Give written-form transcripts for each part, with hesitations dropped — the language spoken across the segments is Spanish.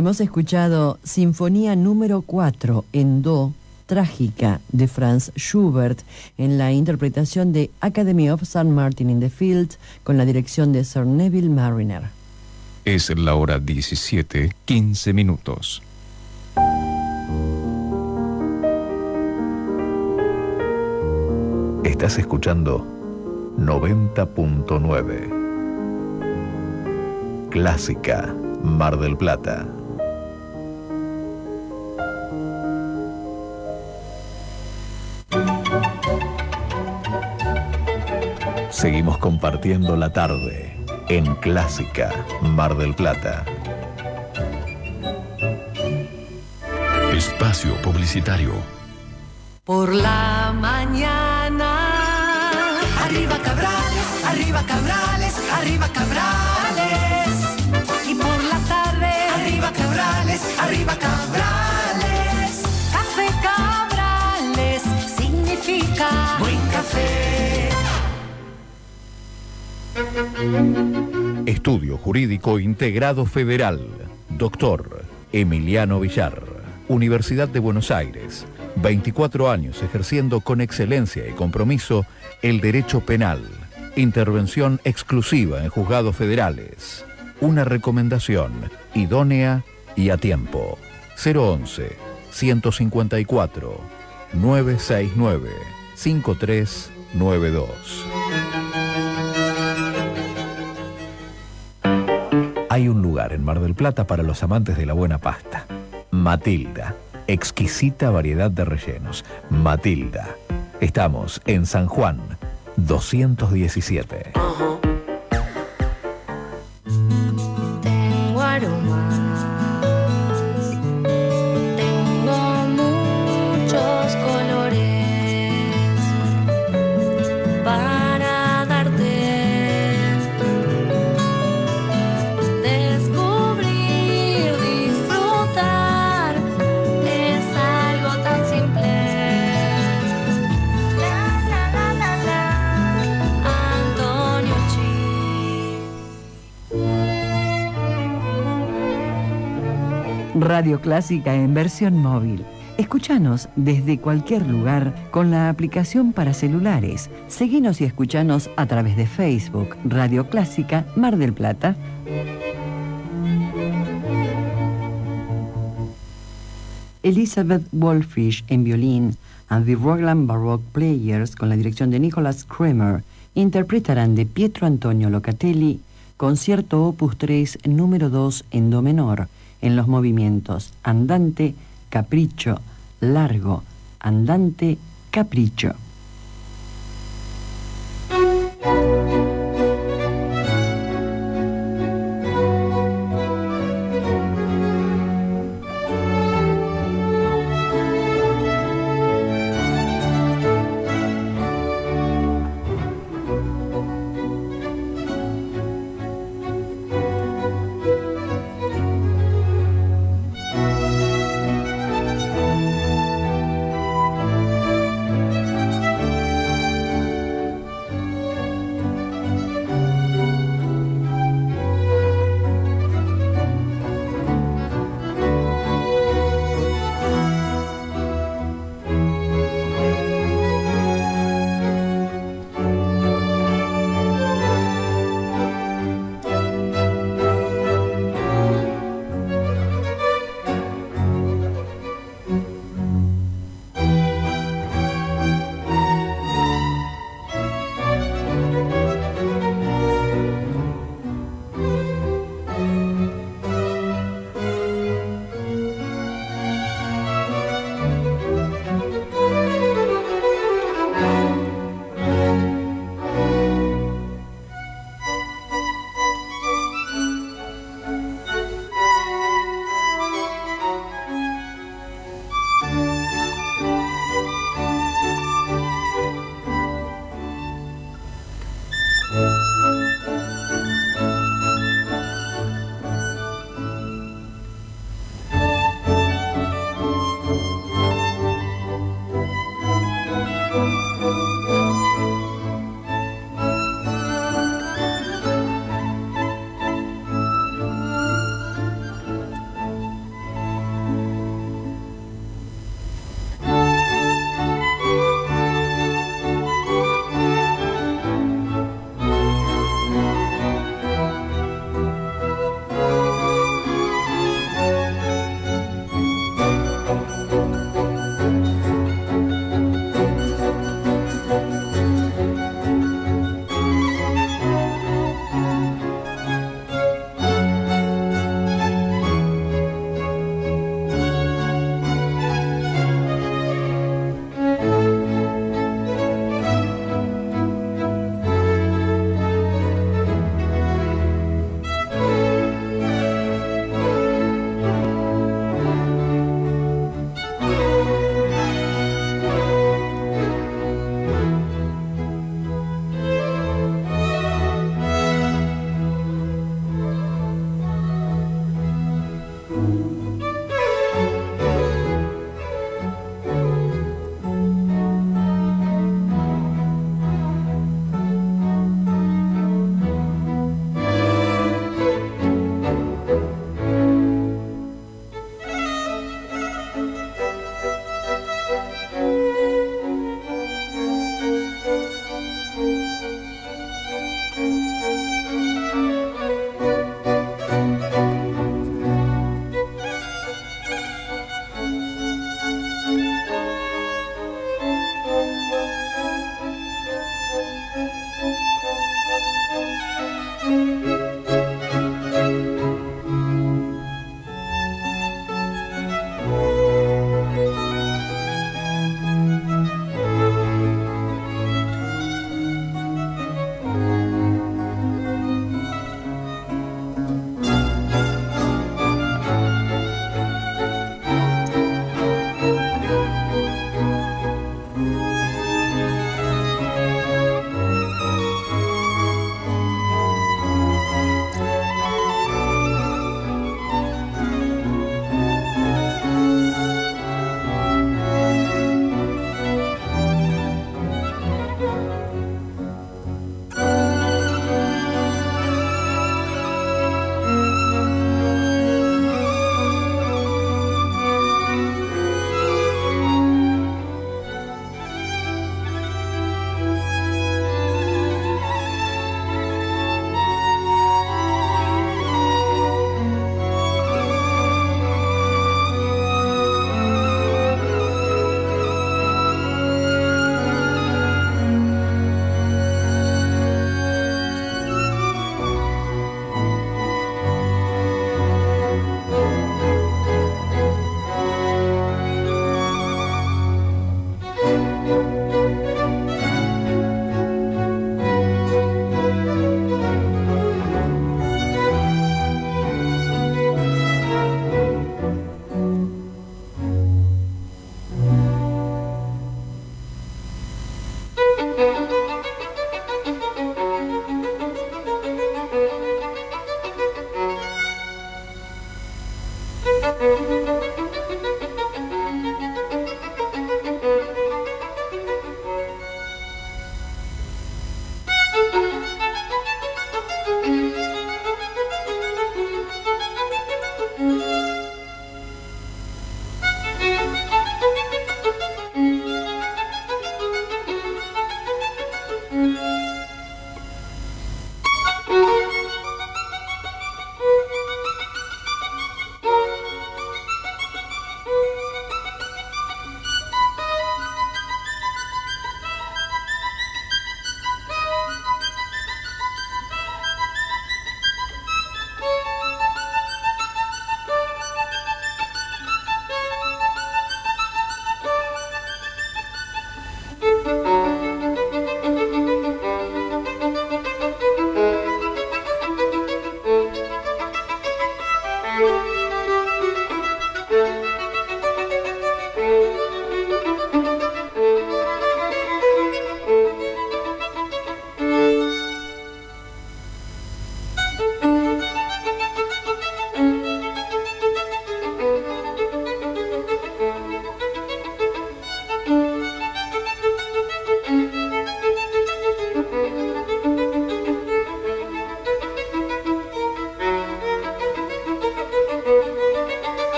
Hemos escuchado Sinfonía número 4 en Do, Trágica, de Franz Schubert, en la interpretación de Academy of St. Martin in the Fields, con la dirección de Sir Neville Marriner. Es la hora 17:15. Estás escuchando 90.9. Clásica, Mar del Plata. Seguimos compartiendo la tarde en Clásica, Mar del Plata. Espacio publicitario. Por la mañana, arriba Cabrales, arriba Cabrales, arriba Cabrales. Y por la tarde, arriba Cabrales, arriba Cabrales. Café Cabrales significa buen café. Estudio Jurídico Integrado Federal. Doctor Emiliano Villar. Universidad de Buenos Aires. 24 años ejerciendo con excelencia y compromiso el derecho penal. Intervención exclusiva en juzgados federales. Una recomendación idónea y a tiempo. 011-154-969-5392. Hay un lugar en Mar del Plata para los amantes de la buena pasta. Matilda. Exquisita variedad de rellenos. Matilda. Estamos en San Juan, 217. Tengo aromas, tengo muchos colores para darte, descubrir, disfrutar, es algo tan simple. La, la, la, la, la, Antonio Chi. Radio Clásica en versión móvil. Escúchanos desde cualquier lugar con la aplicación para celulares. Seguinos y escúchanos a través de Facebook, Radio Clásica Mar del Plata. Elizabeth Wolfish en violín and the Roland Baroque Players, con la dirección de Nicholas Kremer, interpretarán de Pietro Antonio Locatelli Concierto Opus 3 número 2 en Do menor, en los movimientos andante, capricho, largo, andante, capricho.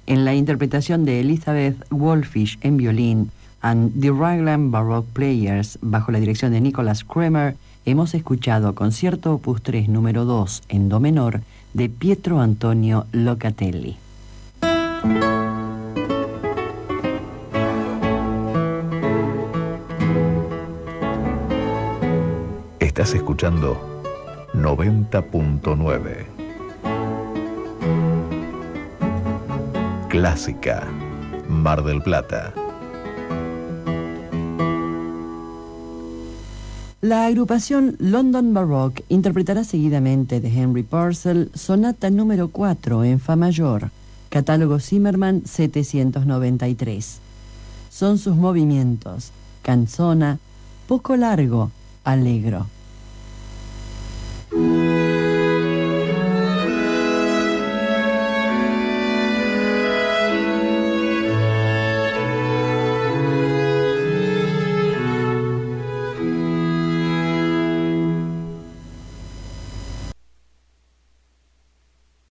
en la interpretación de Elizabeth Wolfish en violín and the Raglan Baroque Players bajo la dirección de Nicholas Kremer, hemos escuchado Concierto Opus 3 número 2 en do menor de Pietro Antonio Locatelli. Estás escuchando 90.9 Clásica, Mar del Plata. La agrupación London Baroque interpretará seguidamente de Henry Purcell Sonata número 4 en Fa mayor, catálogo Zimmermann 793. Son sus movimientos: canzona, poco largo, allegro.